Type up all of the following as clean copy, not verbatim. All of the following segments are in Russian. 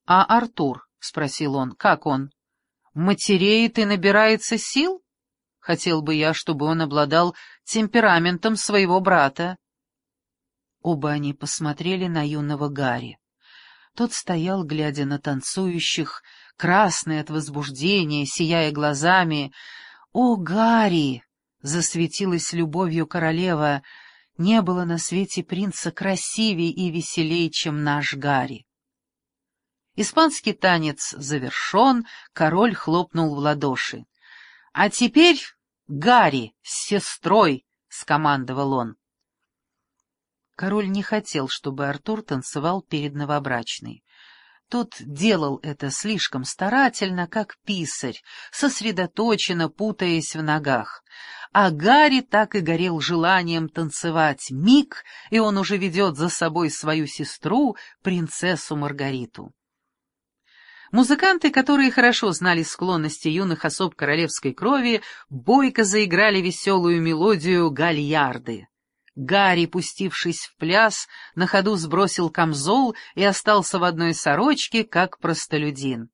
«А Артур?» — спросил он. «Как он? Матереет и набирается сил? Хотел бы я, чтобы он обладал темпераментом своего брата». Оба они посмотрели на юного Гарри. Тот стоял, глядя на танцующих, красный от возбуждения, сияя глазами. «О, Гарри!» — засветилась любовью королева. «Не было на свете принца красивее и веселее, чем наш Гарри». Испанский танец завершен, король хлопнул в ладоши. «А теперь Гарри с сестрой!» — скомандовал он. Король не хотел, чтобы Артур танцевал перед новобрачной. Тот делал это слишком старательно, как писарь, сосредоточенно путаясь в ногах. А Гарри так и горел желанием танцевать. Миг, и он уже ведет за собой свою сестру, принцессу Маргариту. Музыканты, которые хорошо знали склонности юных особ королевской крови, бойко заиграли веселую мелодию «Гальярды». Гарри, пустившись в пляс, на ходу сбросил камзол и остался в одной сорочке, как простолюдин.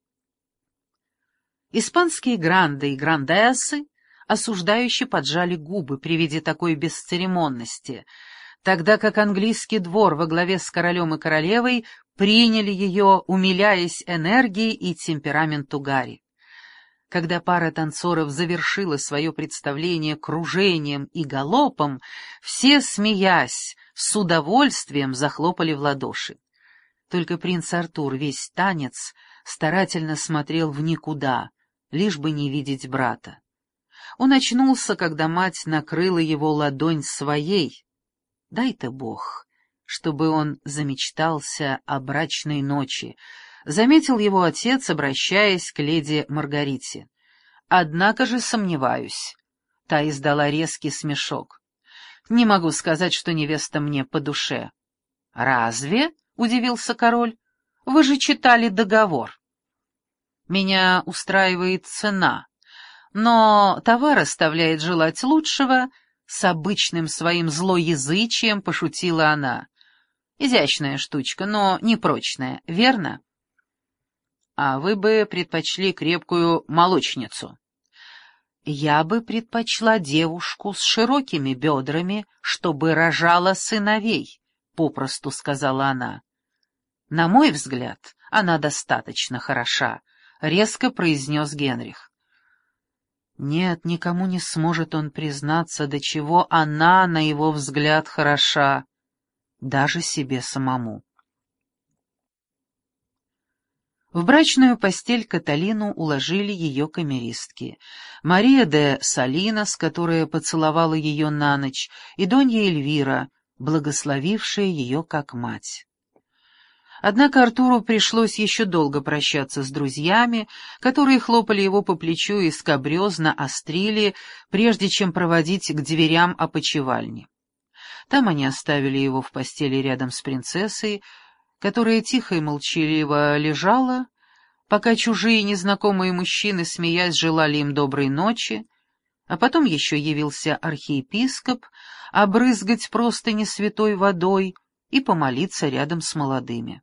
Испанские гранды и грандессы осуждающе поджали губы при виде такой бесцеремонности, тогда как английский двор во главе с королем и королевой приняли ее, умиляясь энергией и темпераменту Гарри. Когда пара танцоров завершила свое представление кружением и галопом, все, смеясь, с удовольствием захлопали в ладоши. Только принц Артур весь танец старательно смотрел в никуда, лишь бы не видеть брата. Он очнулся, когда мать накрыла его ладонь своей. Дай-то Бог, чтобы он замечтался о брачной ночи, заметил его отец, обращаясь к леди Маргарите. «Однако же сомневаюсь». Та издала резкий смешок. «Не могу сказать, что невеста мне по душе». «Разве?» — удивился король. «Вы же читали договор». «Меня устраивает цена, но товар оставляет желать лучшего», — с обычным своим злоязычием пошутила она. «Изящная штучка, но непрочная, верно?» «А вы бы предпочли крепкую молочницу». «Я бы предпочла девушку с широкими бедрами, чтобы рожала сыновей», — попросту сказала она. «На мой взгляд, она достаточно хороша», — резко произнес Генрих. Нет, никому не сможет он признаться, до чего она, на его взгляд, хороша, даже себе самому. В брачную постель Каталину уложили ее камеристки. Мария де Салинос, которая поцеловала ее на ночь, и Донья Эльвира, благословившая ее как мать. Однако Артуру пришлось еще долго прощаться с друзьями, которые хлопали его по плечу и скабрезно острили, прежде чем проводить к дверям опочивальни. Там они оставили его в постели рядом с принцессой, которая тихо и молчаливо лежала, пока чужие незнакомые мужчины, смеясь, желали им доброй ночи, а потом еще явился архиепископ обрызгать простыни святой водой и помолиться рядом с молодыми.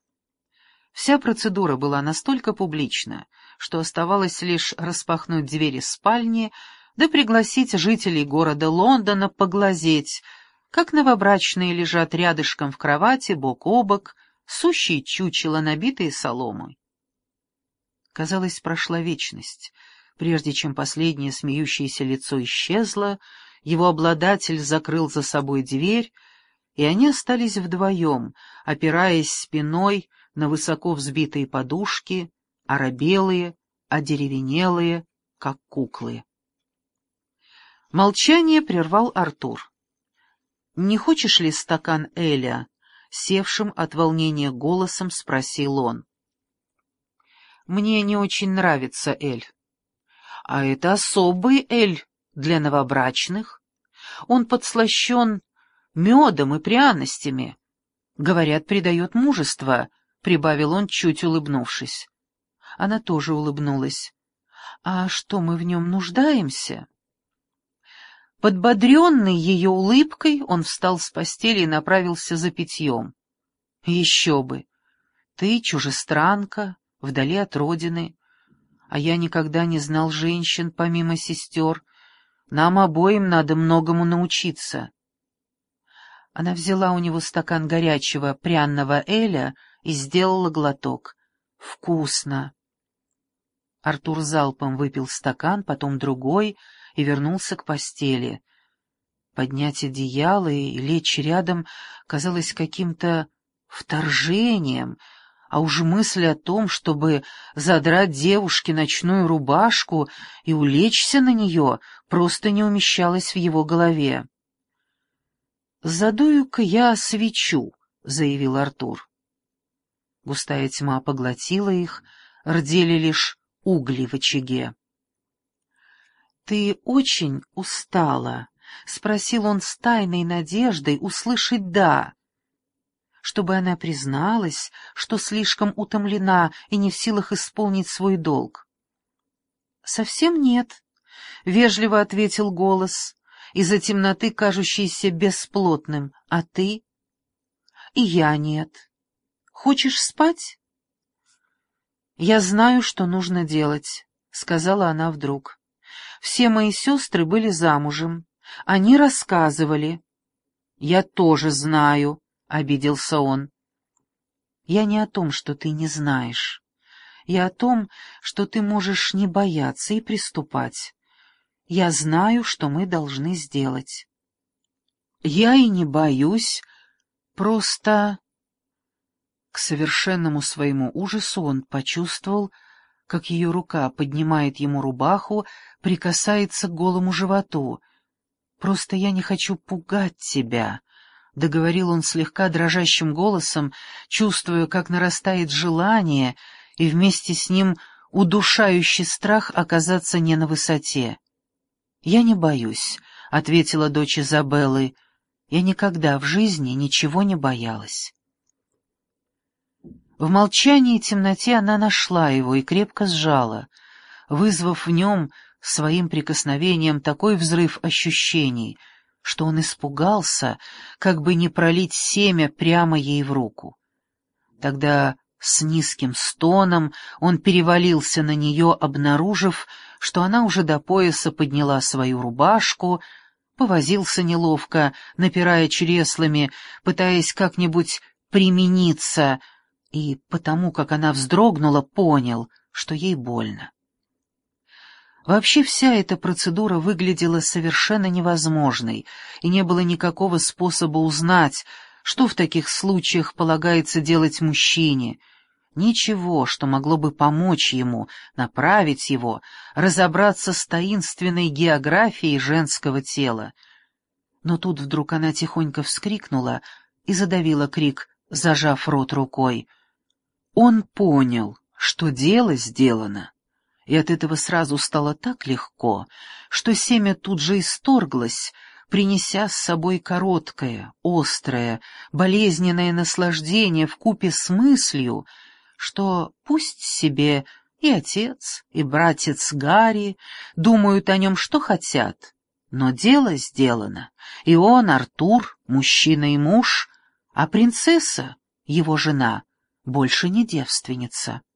Вся процедура была настолько публична, что оставалось лишь распахнуть двери спальни да пригласить жителей города Лондона поглазеть, как новобрачные лежат рядышком в кровати, бок о бок, сущие чучела, набитые соломой. Казалось, прошла вечность, прежде чем последнее смеющееся лицо исчезло, его обладатель закрыл за собой дверь, и они остались вдвоем, опираясь спиной на высоко взбитые подушки, оробелые, одеревенелые, как куклы. Молчание прервал Артур. «Не хочешь ли стакан эля?» — севшим от волнения голосом спросил он. «Мне не очень нравится эль». «А это особый эль для новобрачных. Он подслащен медом и пряностями. Говорят, придает мужество», — прибавил он, чуть улыбнувшись. Она тоже улыбнулась. «А что, мы в нем нуждаемся?» Подбодренный ее улыбкой, он встал с постели и направился за питьем. Еще бы! Ты чужестранка, вдали от родины, а я никогда не знал женщин, помимо сестер. Нам обоим надо многому научиться». Она взяла у него стакан горячего пряного эля и сделала глоток. «Вкусно!» Артур залпом выпил стакан, потом другой и вернулся к постели. Поднять одеяло и лечь рядом казалось каким-то вторжением, а уж мысль о том, чтобы задрать девушке ночную рубашку и улечься на нее, просто не умещалась в его голове. «Задую-ка я свечу», — заявил Артур. Густая тьма поглотила их, рдели лишь угли в очаге. «Ты очень устала?» — спросил он с тайной надеждой услышать «да», чтобы она призналась, что слишком утомлена и не в силах исполнить свой долг. «Совсем нет», — вежливо ответил голос, из-за темноты кажущийся бесплотным. «А ты?» «И я нет. Хочешь спать?» «Я знаю, что нужно делать», — сказала она вдруг. «Все мои сестры были замужем. Они рассказывали». «Я тоже знаю», — обиделся он. «Я не о том, что ты не знаешь. Я о том, что ты можешь не бояться и приступать. Я знаю, что мы должны сделать». «Я и не боюсь, просто...» К совершенному своему ужасу он почувствовал, как ее рука поднимает ему рубаху, прикасается к голому животу. «Просто я не хочу пугать тебя», — договорил он слегка дрожащим голосом, чувствуя, как нарастает желание, и вместе с ним удушающий страх оказаться не на высоте. «Я не боюсь», — ответила дочь Изабеллы. «Я никогда в жизни ничего не боялась». В молчании и темноте она нашла его и крепко сжала, вызвав в нем своим прикосновением такой взрыв ощущений, что он испугался, как бы не пролить семя прямо ей в руку. Тогда с низким стоном он перевалился на нее, обнаружив, что она уже до пояса подняла свою рубашку, повозился неловко, напирая чреслами, пытаясь как-нибудь примениться, и потому, как она вздрогнула, понял, что ей больно. Вообще вся эта процедура выглядела совершенно невозможной, и не было никакого способа узнать, что в таких случаях полагается делать мужчине. Ничего, что могло бы помочь ему, направить его, разобраться с таинственной географией женского тела. Но тут вдруг она тихонько вскрикнула и задавила крик, зажав рот рукой. Он понял, что дело сделано, и от этого сразу стало так легко, что семя тут же исторглось, принеся с собой короткое, острое, болезненное наслаждение вкупе с мыслью, что пусть себе и отец, и братец Гарри думают о нем, что хотят, но дело сделано, и он, Артур, мужчина и муж, а принцесса, его жена, больше не девственница.